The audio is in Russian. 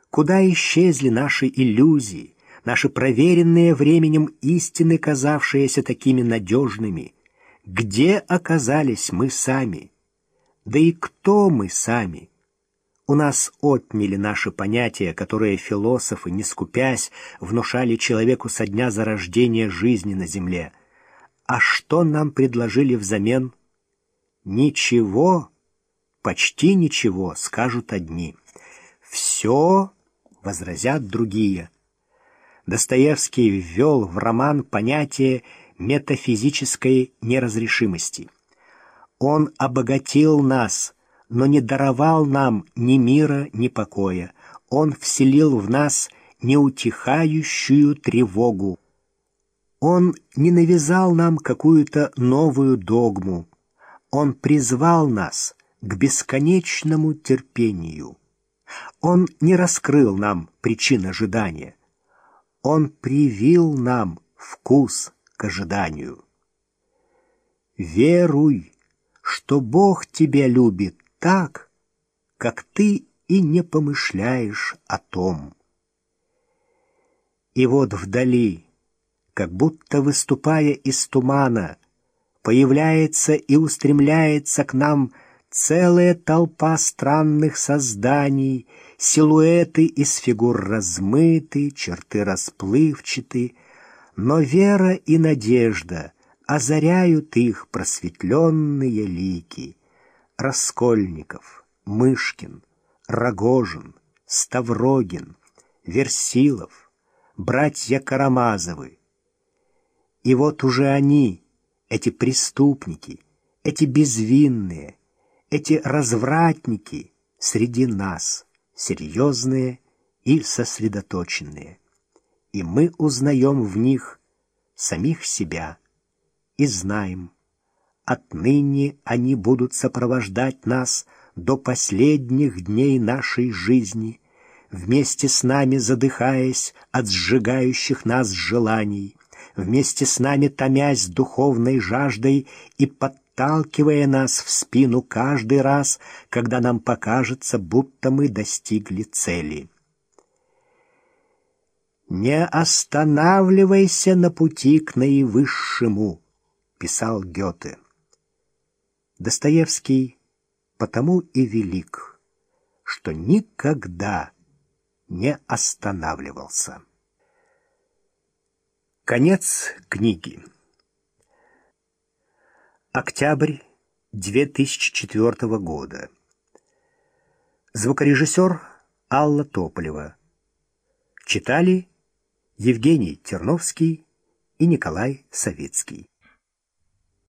Куда исчезли наши иллюзии, наши проверенные временем истины, казавшиеся такими надежными? Где оказались мы сами? Да и кто мы сами? У нас отняли наши понятия, которые философы, не скупясь, внушали человеку со дня зарождения жизни на земле. А что нам предложили взамен? Ничего, почти ничего, скажут одни. Все, возразят другие. Достоевский ввел в роман понятие метафизической неразрешимости. Он обогатил нас, но не даровал нам ни мира, ни покоя. Он вселил в нас неутихающую тревогу. Он не навязал нам какую-то новую догму. Он призвал нас к бесконечному терпению. Он не раскрыл нам причин ожидания. Он привил нам вкус к ожиданию. Веруй, что Бог тебя любит так, как ты и не помышляешь о том. И вот вдали, как будто выступая из тумана, появляется и устремляется к нам целая толпа странных созданий, силуэты из фигур размыты, черты расплывчаты, но вера и надежда озаряют их просветленные лики. Раскольников, Мышкин, Рогожин, Ставрогин, Версилов, братья Карамазовы. И вот уже они, эти преступники, эти безвинные, эти развратники среди нас, серьезные и сосредоточенные. И мы узнаем в них самих себя и знаем, отныне они будут сопровождать нас до последних дней нашей жизни, вместе с нами задыхаясь от сжигающих нас желаний, вместе с нами томясь духовной жаждой и подталкивая нас в спину каждый раз, когда нам покажется, будто мы достигли цели. «Не останавливайся на пути к наивысшему», — писал Гёте. Достоевский потому и велик, что никогда не останавливался. Конец книги. Октябрь 2004 года. Звукорежиссер Алла Тополева. Читали Евгений Терновский и Николай Савицкий.